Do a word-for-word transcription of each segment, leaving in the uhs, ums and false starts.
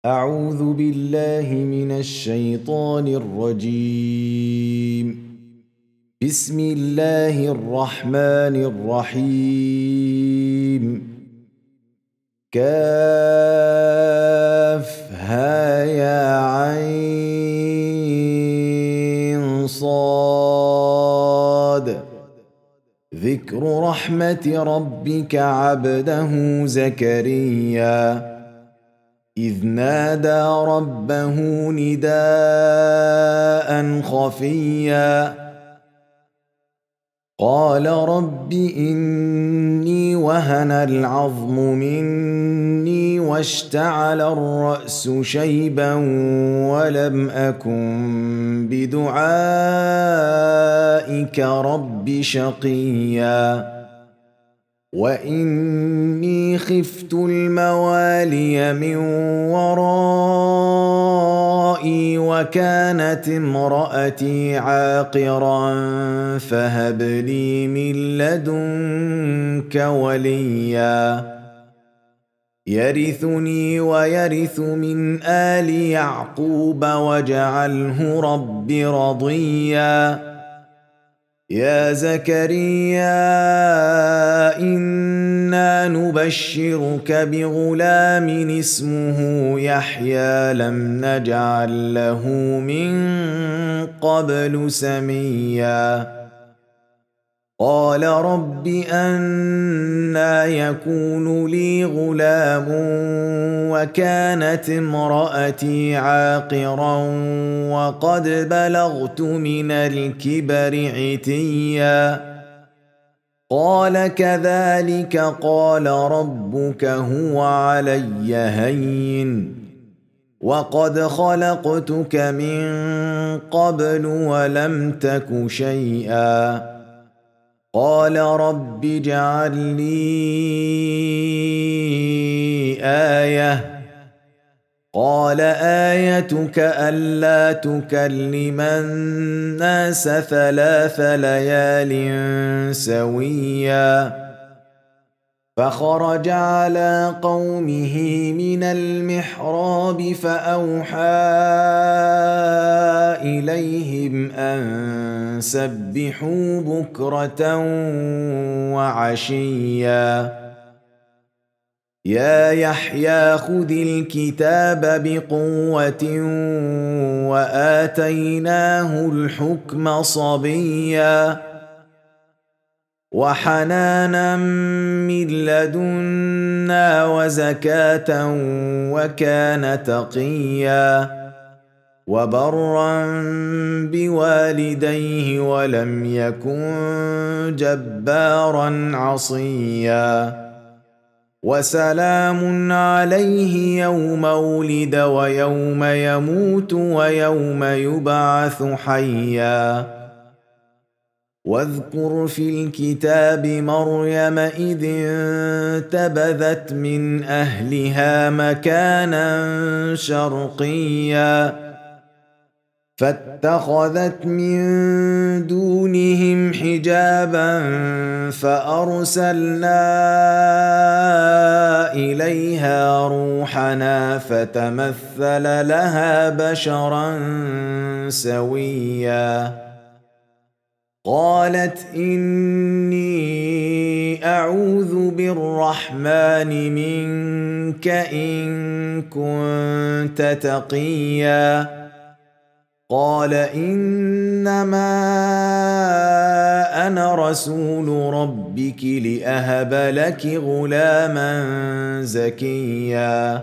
أعوذ بالله من الشيطان الرجيم. بسم الله الرحمن الرحيم. كافها يا عين صاد. ذكر رحمة ربك عبده زكريا إذ نادى ربه نداء خفيا قال رب إني وهن العظم مني واشتعل الرأس شيبا ولم أكن بدعائك رب شقيا وإني خفت الموالي من ورائي وكانت امرأتي عاقرا فهب لي من لدنك وليا يرثني ويرث من آل يعقوب واجعله رب رضيا يا زكريا إنا نبشرك بغلام اسمه يحيى لم نجعل له من قبل سميا قال رب أنى يكون لي غلام وكانت امرأتي عاقرا وقد بلغت من الكبر عتيا قال كذلك قال ربك هو علي هين وقد خلقتك من قبل ولم تك شيئا قال رب اجعل لي آية قال آيتك ألا تكلم الناس ثلاث ليال سويا فخرج على قومه من المحراب فأوحى إليهم أن سبحوا بكرة وعشيا يا يحيى خذ الكتاب بقوة وآتيناه الحكم صبيا وحنانا من لدنا وزكاة وكان تقيا وبرا بوالديه ولم يكن جبارا عصيا وسلام عليه يوم ولد ويوم يموت ويوم يبعث حيا واذكر في الكتاب مريم إذ انتبذت من أهلها مكانا شرقيا فاتخذت من دونهم حجابا فأرسلنا إليها روحنا فتمثل لها بشرا سويا قالت إني أعوذ بالرحمن منك إن كنت تقيا قال إنما أنا رسول ربك لأهب لك غلاما زكيا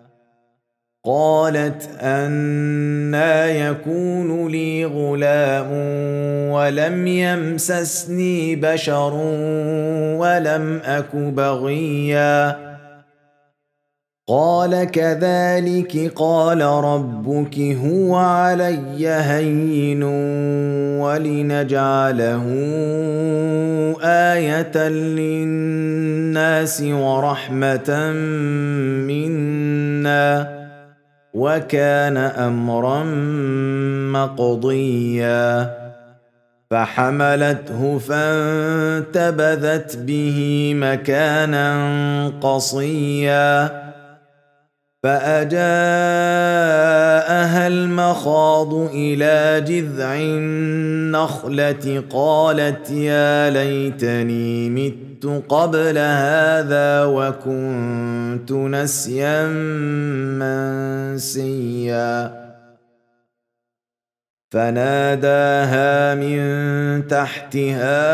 قالت أنى يكون لي غلام ولم يمسسني بشر ولم أك بغيا قال كذلك قال ربك هو علي هين ولنجعله آية للناس ورحمة منا وكان أمرا مقضيا فحملته فانتبذت به مكانا قصيا فأجاءها المخاض إلى جذع النخلة قالت يا ليتني مت قبل هذا وكنت نسيا منسيا فناداها من تحتها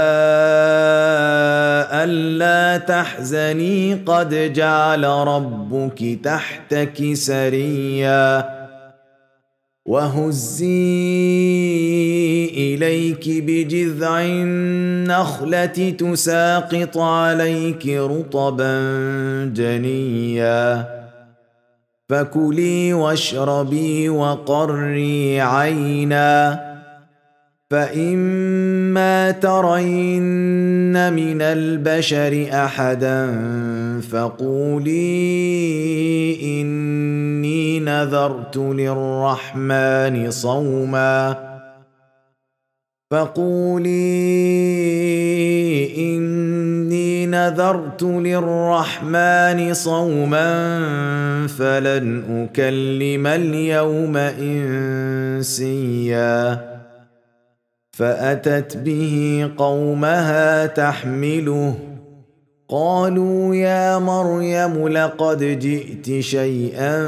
ألا تحزني قد جعل ربك تحتك سريا وهزي إليك بجذع النخلة تساقط عليك رطبا جنيا فكلي واشربي وقري عينا فإما ترين من البشر أحدا فقولي إني نذرت للرحمن صوما فقولي إني نذرت للرحمن صوما فلن أكلم اليوم إنسيا فأتت به قومها تحمله قالوا يا مريم لقد جئت شيئا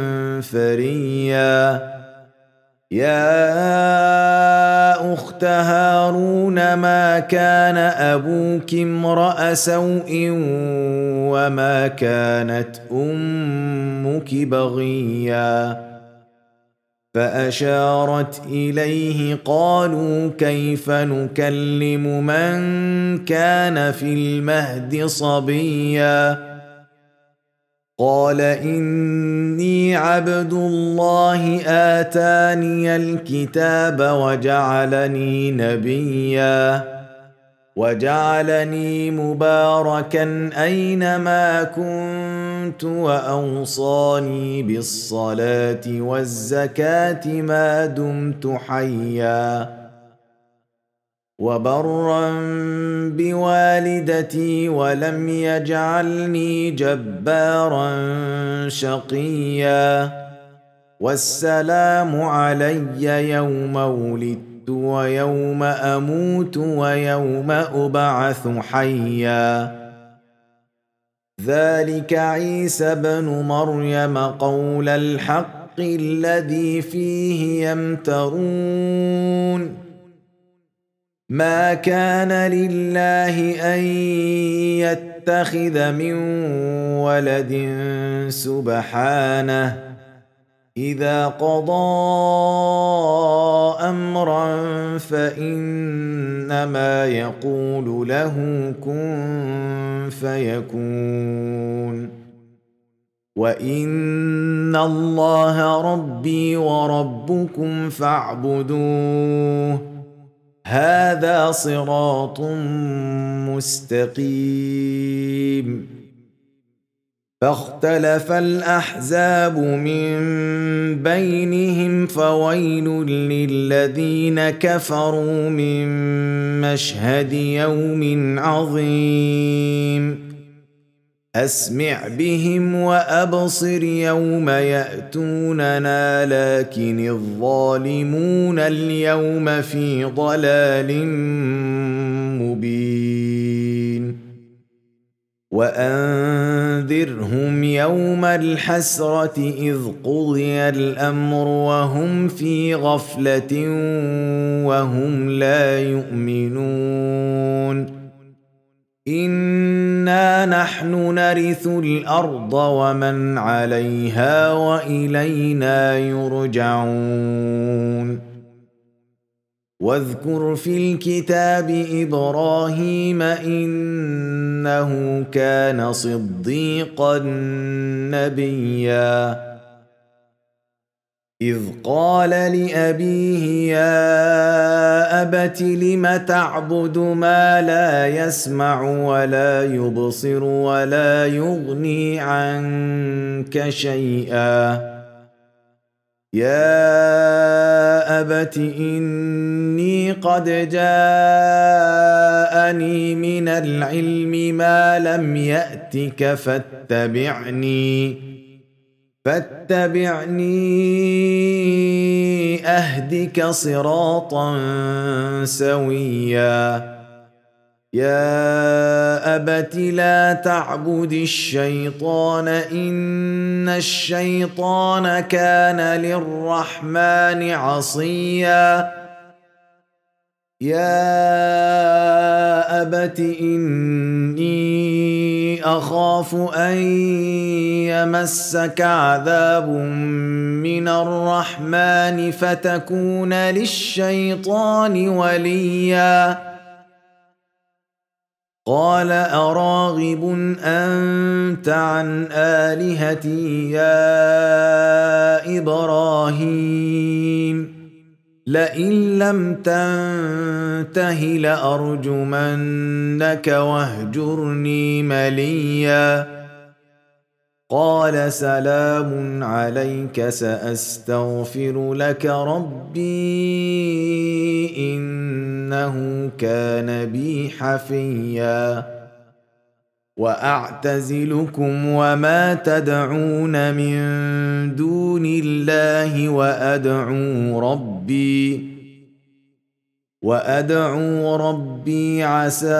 فريا يا أخت هارون ما كان أبوك امرأ سوء وما كانت أمك بغيا فأشارت إليه قالوا كيف نكلم من كان في المهد صبيا قال إني عبد الله آتاني الكتاب وجعلني نبيا وجعلني مباركا أينما كنت وأوصاني بالصلاة والزكاة ما دمت حيا وبرا بوالدتي ولم يجعلني جبارا شقيا والسلام علي يوم ولدت ويوم أموت ويوم أبعث حيا ذلك عيسى بن مريم قول الحق الذي فيه يمترون ما كان لله أن يتخذ من ولد سبحانه إذا قضى أمرا فإنما يقول له كن فيكون وإن الله ربي وربكم فاعبدوه هذا صراط مستقيم فاختلف الأحزاب من بينهم فويل للذين كفروا من مشهد يوم عظيم أسمع بهم وأبصر يوم يأتوننا لكن الظالمون اليوم في ضلال مبين وأنذرهم يوم الحسرة إذ قضي الأمر وهم في غفلة وهم لا يؤمنون إنا نحن نرث الأرض ومن عليها وإلينا يرجعون واذكر في الكتاب إبراهيم إنه كان صديقا نبيا إذ قال لأبيه يا أبت لم تعبد ما لا يسمع ولا يبصر ولا يغني عنك شيئا يا أبت إني قد جاءني من العلم ما لم يأتك فاتبعني فاتبعني اهدك صراطا سويا يا ابت لا تعبد الشيطان ان الشيطان كان للرحمن عصيا يا ابت اني اخاف ان يمسك عذاب من الرحمن فتكون للشيطان وليا قال اراغب انت عن الهتي يا ابراهيم لئن لم تنته لارجمنك واهجرني مليا قال سلام عليك ساستغفر لك ربي انه كان بي حفيا واعتزلكم وما تدعون من دون الله وادعو ربي وادعو ربي عسى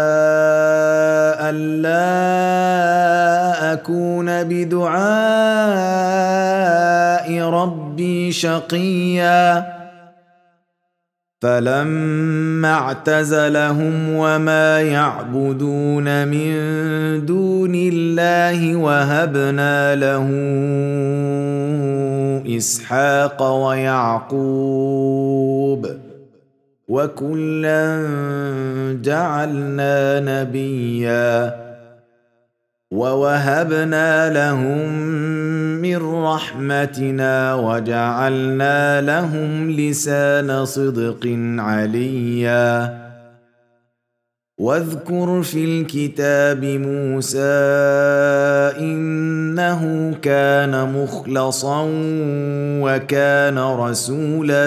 الا اكون بدعاء ربي شقيا فلما اعتزلهم وما يعبدون من دون الله وهبنا له اسحاق ويعقوب وكلا جعلنا نبيا ووهبنا لهم من رحمتنا وجعلنا لهم لسان صدق عليا واذكر في الكتاب موسى انه كان مخلصا وكان رسولا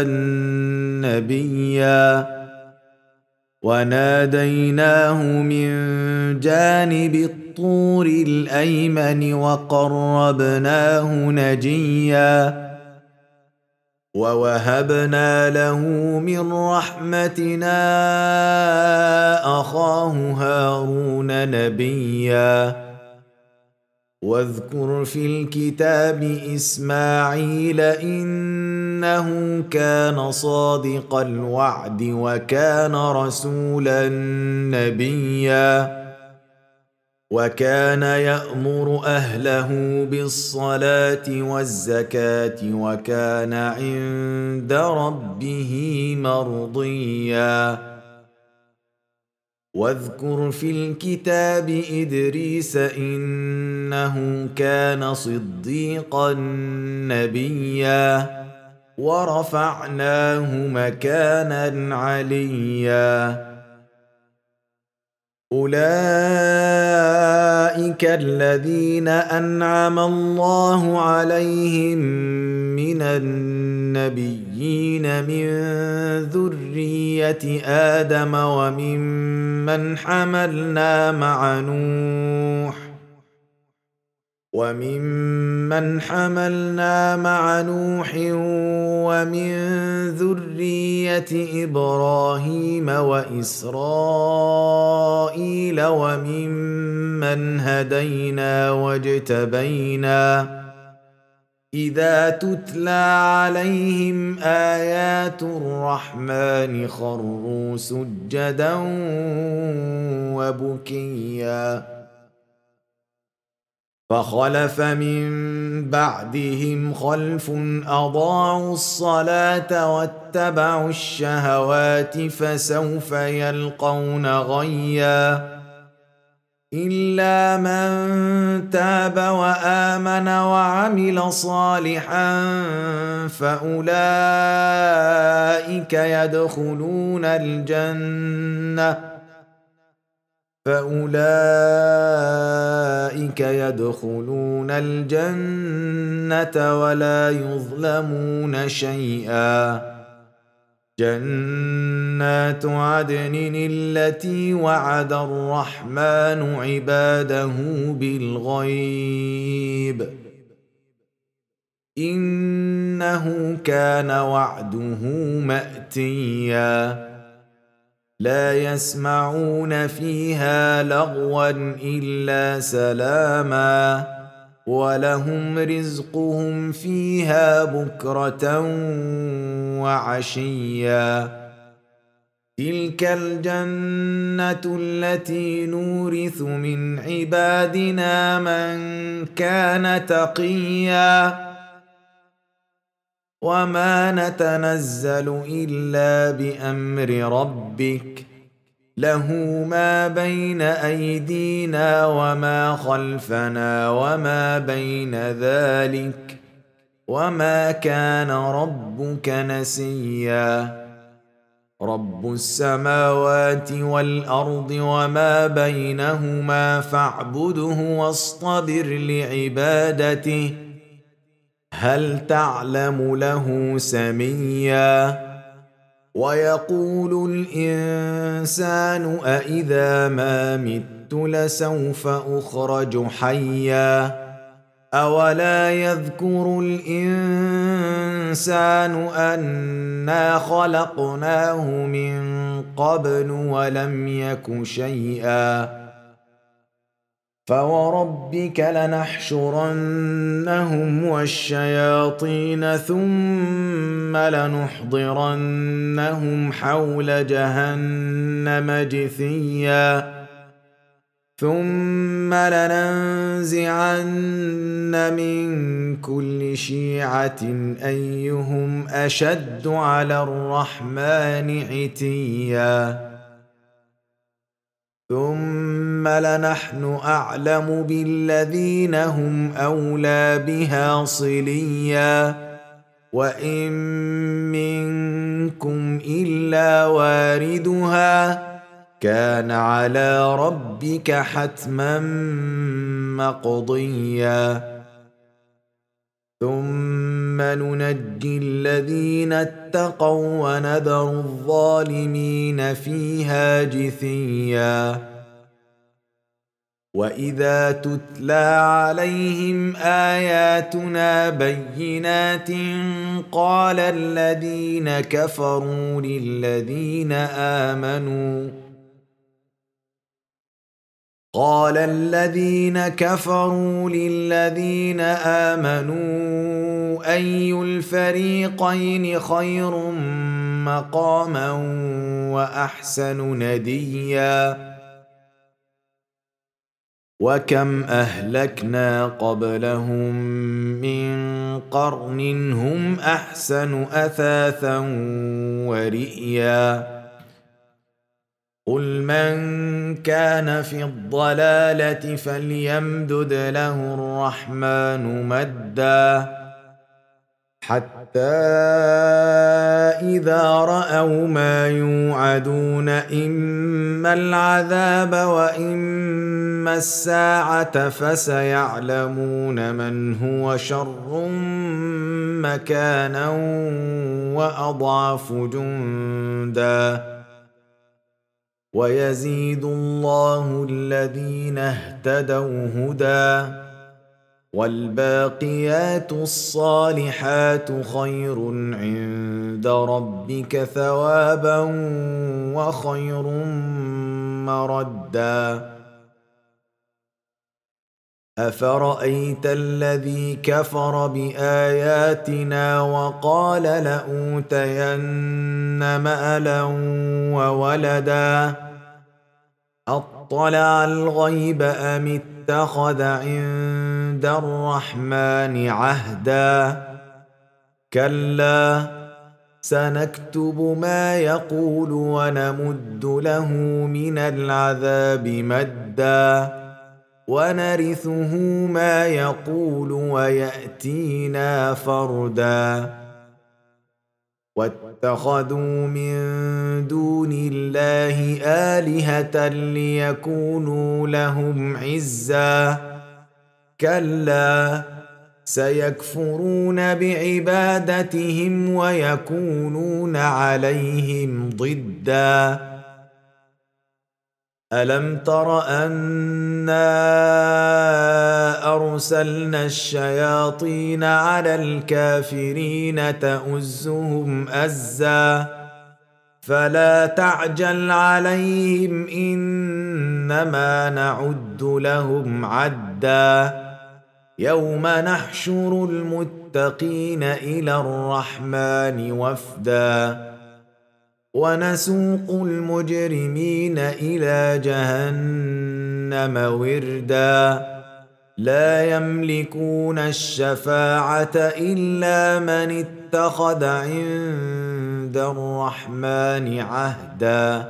نبيا وناديناه من جانب الطور الايمن وقربناه نجيا ووهبنا له من رحمتنا اخاه هارون نبيا واذكر في الكتاب اسماعيل انه كان صادق الوعد وكان رسولا نبيا وكان يأمر أهله بالصلاة والزكاة وكان عند ربه مرضيا واذكر في الكتاب إدريس إنه كان صديقا نبيا ورفعناه مكانا عليا أولئك الذين أنعم الله عليهم من النبيين من ذرية آدم وممن حملنا مع نوح وممن حملنا مع نوح ومن ذرية إبراهيم وإسرائيل وممن هدينا واجتبينا إذا تتلى عليهم آيات الرحمن خروا سجدا وبكيا فخلف من بعدهم خلف أضاعوا الصلاة واتبعوا الشهوات فسوف يلقون غيا إلا من تاب وآمن وعمل صالحا فأولئك يدخلون الجنة فأولئك يدخلون الجنة ولا يظلمون شيئا جنات عدن التي وعد الرحمن عباده بالغيب إنه كان وعده مأتيا لا يسمعون فيها لغوا إلا سلاما ولهم رزقهم فيها بكرة وعشيا تلك الجنة التي نورث من عبادنا من كان تقيا وما نتنزل إلا بأمر ربك له ما بين أيدينا وما خلفنا وما بين ذلك وما كان ربك نسيا رب السماوات والأرض وما بينهما فاعبده واصطبر لعبادته هل تعلم له سميا ويقول الإنسان أإذا ما مت لسوف أخرج حيا أولا يذكر الإنسان أنا خلقناه من قبل ولم يك شيئا فوربك لنحشرنهم والشياطين ثم لنحضرنهم حول جهنم جثيا ثم لننزعن من كل شيعة أيهم أشد على الرحمن عتيا ثم لنحن أعلم بالذين هم أولى بها صليا وإن منكم إلا واردها كان على ربك حتما مقضيا ثم ننجي الذين اتقوا ونذر الظالمين فيها جثيا وإذا تتلى عليهم آياتنا بينات قال الذين كفروا للذين آمنوا قال الذين كفروا للذين آمنوا أي الفريقين خير مقاما وأحسن نديا وكم أهلكنا قبلهم من قرن هم أحسن أثاثا ورئيا قل من كان في الضلالة فليمدد له الرحمن مدا حتى إذا رأوا ما يوعدون إما العذاب وإما الساعة فسيعلمون من هو شر مكانا وأضعف جندا ويزيد الله الذين اهتدوا هدى والباقيات الصالحات خير عند ربك ثوابا وخير مردا أفرأيت الذي كفر بآياتنا وقال لأوتين مالا وولدا أطلع الغيب أم اتخذ عند الرحمن عهدا كلا سنكتب ما يقول ونمد له من العذاب مدا ونرثه ما يقول ويأتينا فردا واتخذوا من دون الله آلهة ليكونوا لهم عزا كلا سيكفرون بعبادتهم ويكونون عليهم ضدا ألم تر أنا أرسلنا الشياطين على الكافرين تؤزهم أزا فلا تعجل عليهم إنما نعد لهم عدا يوم نحشر المتقين إلى الرحمن وفدا ونسوق المجرمين إلى جهنم وردا لا يملكون الشفاعة إلا من اتخذ عند الرحمن عهدا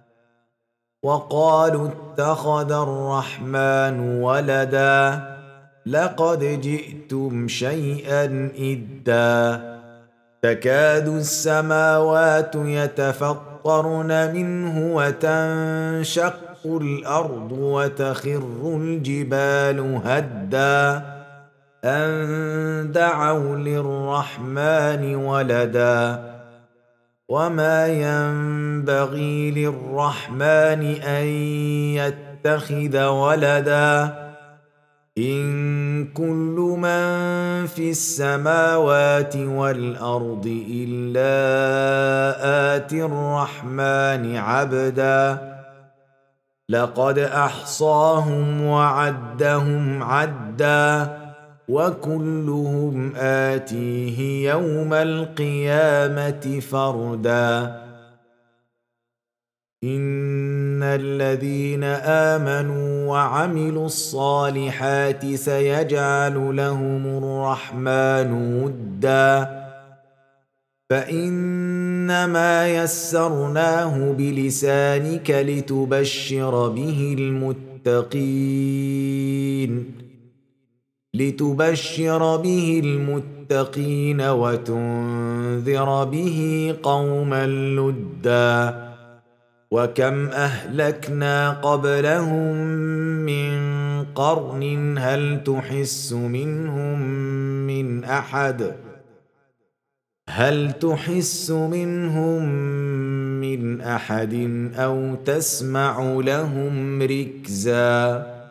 وقالوا اتخذ الرحمن ولدا لقد جئتم شيئا إدا تكاد السماوات يتفطرن منه وتنشق الأرض وتخر الجبال هدا أن دعوا للرحمن ولدا وما ينبغي للرحمن أن يتخذ ولدا إن كل من في السماوات والأرض إلا آتي الرحمن عبدا لقد أحصاهم وعدهم عدا وكلهم آتيه يوم القيامة فردا إن الذين آمنوا وعملوا الصالحات سيجعل لهم الرحمن ودا فإنما يسرناه بلسانك لتبشر به المتقين لتبشر به المتقين وتنذر به قوما لدا وكم أهلكنا قبلهم من قرن هل تحس منهم من أحد هل تحس منهم من أحد أو تسمع لهم ركزا